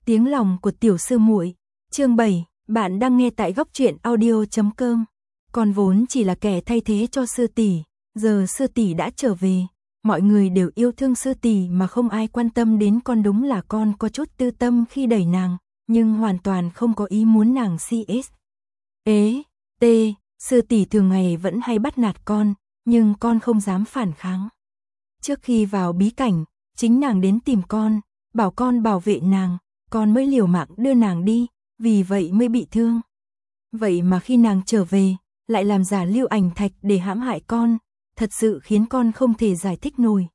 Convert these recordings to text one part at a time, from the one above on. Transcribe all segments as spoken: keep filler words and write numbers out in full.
Tiếng lòng của tiểu sư muội, chương bảy, bạn đang nghe tại góc truyện audio chấm com. Con vốn chỉ là kẻ thay thế cho sư tỷ, giờ sư tỷ đã trở về, mọi người đều yêu thương sư tỷ mà không ai quan tâm đến con, đúng là con có chút tư tâm khi đẩy nàng, nhưng hoàn toàn không có ý muốn nàng xê ét. Ế, tê, sư tỷ thường ngày vẫn hay bắt nạt con, nhưng con không dám phản kháng. Trước khi vào bí cảnh, chính nàng đến tìm con, bảo con bảo vệ nàng, con mới liều mạng đưa nàng đi, vì vậy mới bị thương. Vậy mà khi nàng trở về, lại làm giả lưu ảnh thạch để hãm hại con, thật sự khiến con không thể giải thích nổi.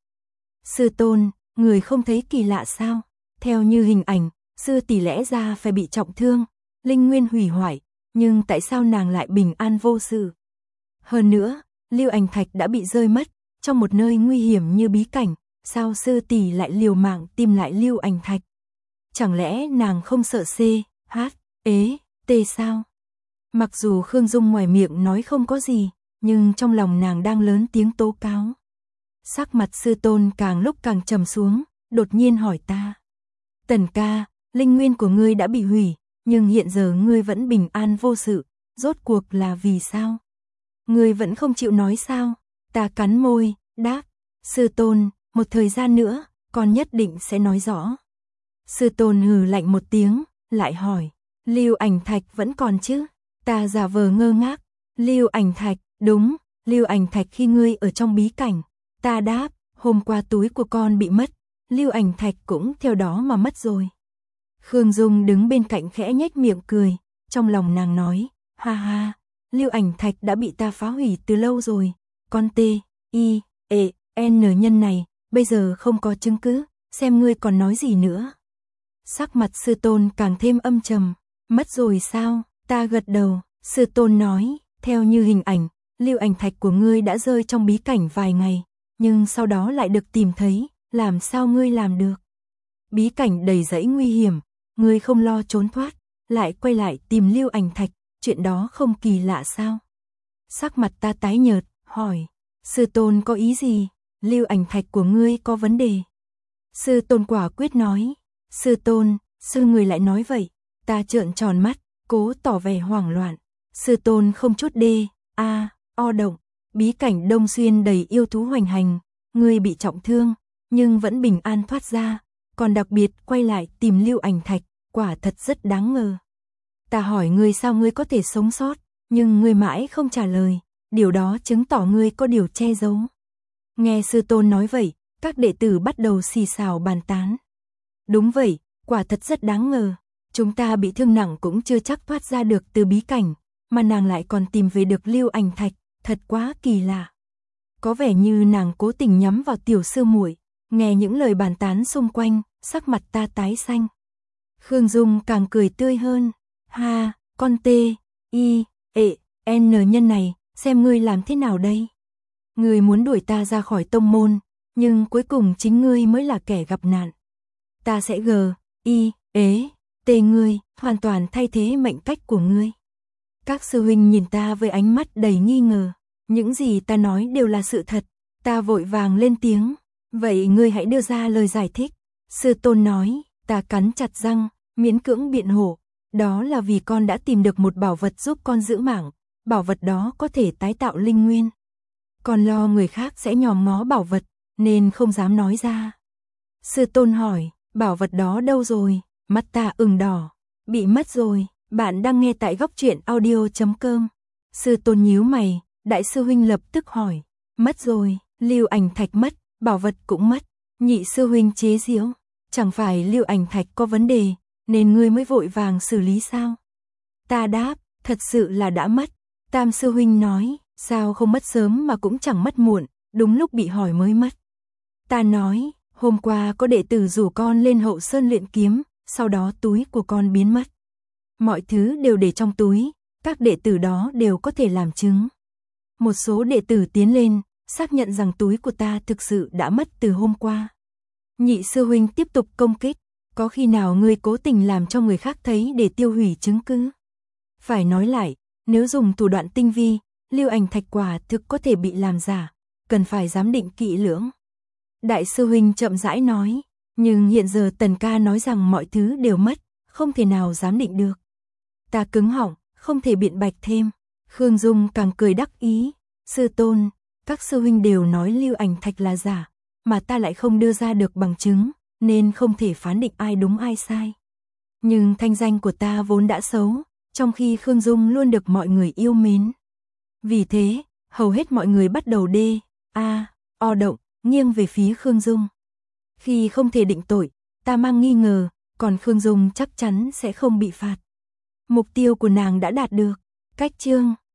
Sư tôn, người không thấy kỳ lạ sao? Theo như hình ảnh, sư tỷ lẽ ra phải bị trọng thương, linh nguyên hủy hoại, nhưng tại sao nàng lại bình an vô sự? Hơn nữa, lưu ảnh thạch đã bị rơi mất, trong một nơi nguy hiểm như bí cảnh, sao sư tỷ lại liều mạng tìm lại lưu ảnh thạch? Chẳng lẽ nàng không sợ C, H, ế, T sao? Mặc dù Khương Dung ngoài miệng nói không có gì, nhưng trong lòng nàng đang lớn tiếng tố cáo. Sắc mặt sư tôn càng lúc càng trầm xuống, đột nhiên hỏi ta. Tần ca, linh nguyên của ngươi đã bị hủy, nhưng hiện giờ ngươi vẫn bình an vô sự, rốt cuộc là vì sao? Ngươi vẫn không chịu nói sao? Ta cắn môi, đáp. Sư tôn, một thời gian nữa, con nhất định sẽ nói rõ. Sư tôn hừ lạnh một tiếng, lại hỏi. Lưu ảnh thạch vẫn còn chứ? Ta giả vờ ngơ ngác. Lưu ảnh thạch, đúng, lưu ảnh thạch khi ngươi ở trong bí cảnh. Ta đáp, hôm qua túi của con bị mất, lưu ảnh thạch cũng theo đó mà mất rồi. Khương Dung đứng bên cạnh khẽ nhếch miệng cười, trong lòng nàng nói, ha ha, lưu ảnh thạch đã bị ta phá hủy từ lâu rồi, con T, I, E, N nhân này, bây giờ không có chứng cứ, xem ngươi còn nói gì nữa. Sắc mặt sư tôn càng thêm âm trầm, mất rồi sao? Ta gật đầu, sư tôn nói, theo như hình ảnh, lưu ảnh thạch của ngươi đã rơi trong bí cảnh vài ngày, nhưng sau đó lại được tìm thấy, làm sao ngươi làm được? Bí cảnh đầy rẫy nguy hiểm, ngươi không lo trốn thoát, lại quay lại tìm lưu ảnh thạch, chuyện đó không kỳ lạ sao? Sắc mặt ta tái nhợt, hỏi, sư tôn có ý gì? Lưu ảnh thạch của ngươi có vấn đề. Sư tôn quả quyết nói, sư tôn, sư người lại nói vậy. Ta trợn tròn mắt, cố tỏ vẻ hoảng loạn. Sư tôn không chút đê, a, o động, bí cảnh Đông Xuyên đầy yêu thú hoành hành, ngươi bị trọng thương, nhưng vẫn bình an thoát ra, còn đặc biệt quay lại tìm lưu ảnh thạch, quả thật rất đáng ngờ. Ta hỏi ngươi sao ngươi có thể sống sót, nhưng ngươi mãi không trả lời, điều đó chứng tỏ ngươi có điều che giấu. Nghe sư tôn nói vậy, các đệ tử bắt đầu xì xào bàn tán. Đúng vậy, quả thật rất đáng ngờ, chúng ta bị thương nặng cũng chưa chắc thoát ra được từ bí cảnh, mà nàng lại còn tìm về được lưu ảnh thạch, thật quá kỳ lạ. Có vẻ như nàng cố tình nhắm vào tiểu sư muội. Nghe những lời bàn tán xung quanh, sắc mặt ta tái xanh. Khương Dung càng cười tươi hơn, ha, con T, I, E, N nhân này, xem ngươi làm thế nào đây? Ngươi muốn đuổi ta ra khỏi tông môn, nhưng cuối cùng chính ngươi mới là kẻ gặp nạn. Ta sẽ G, I, ế, T ngươi, hoàn toàn thay thế mệnh cách của ngươi. Các sư huynh nhìn ta với ánh mắt đầy nghi ngờ, những gì ta nói đều là sự thật. Ta vội vàng lên tiếng, vậy ngươi hãy đưa ra lời giải thích. Sư tôn nói, ta cắn chặt răng, miễn cưỡng biện hộ, đó là vì con đã tìm được một bảo vật giúp con giữ mạng, bảo vật đó có thể tái tạo linh nguyên. Con lo người khác sẽ nhòm ngó bảo vật, nên không dám nói ra. Sư tôn hỏi, bảo vật đó đâu rồi? Mắt ta ửng đỏ, bị mất rồi. Bạn đang nghe tại góc truyện audio chấm com. Sư tôn nhíu mày, đại sư huynh lập tức hỏi, mất rồi, lưu ảnh thạch mất, bảo vật cũng mất. Nhị sư huynh chế giễu, chẳng phải lưu ảnh thạch có vấn đề, nên ngươi mới vội vàng xử lý sao? Ta đáp, thật sự là đã mất. Tam sư huynh nói, sao không mất sớm mà cũng chẳng mất muộn, đúng lúc bị hỏi mới mất. Ta nói, hôm qua có đệ tử rủ con lên Hậu Sơn luyện kiếm, sau đó túi của con biến mất. Mọi thứ đều để trong túi, các đệ tử đó đều có thể làm chứng. Một số đệ tử tiến lên, xác nhận rằng túi của ta thực sự đã mất từ hôm qua. Nhị sư huynh tiếp tục công kích, có khi nào ngươi cố tình làm cho người khác thấy để tiêu hủy chứng cứ? Phải nói lại, nếu dùng thủ đoạn tinh vi, lưu ảnh thạch quả thực có thể bị làm giả, cần phải giám định kỹ lưỡng. Đại sư huynh chậm rãi nói, Nhưng hiện giờ Tần ca nói rằng mọi thứ đều mất, không thể nào giám định được. Ta cứng họng, không thể biện bạch thêm. Khương Dung càng cười đắc ý. Sư tôn, các sư huynh đều nói Lưu Ảnh Thạch là giả, mà ta lại không đưa ra được bằng chứng, nên không thể phán định ai đúng ai sai. Nhưng thanh danh của ta vốn đã xấu, trong khi Khương Dung luôn được mọi người yêu mến. Vì thế, hầu hết mọi người bắt đầu đê, a, o động, nghiêng về phía Khương Dung. Khi không thể định tội, ta mang nghi ngờ, còn Khương Dung chắc chắn sẽ không bị phạt. Mục tiêu của nàng đã đạt được. Cách chương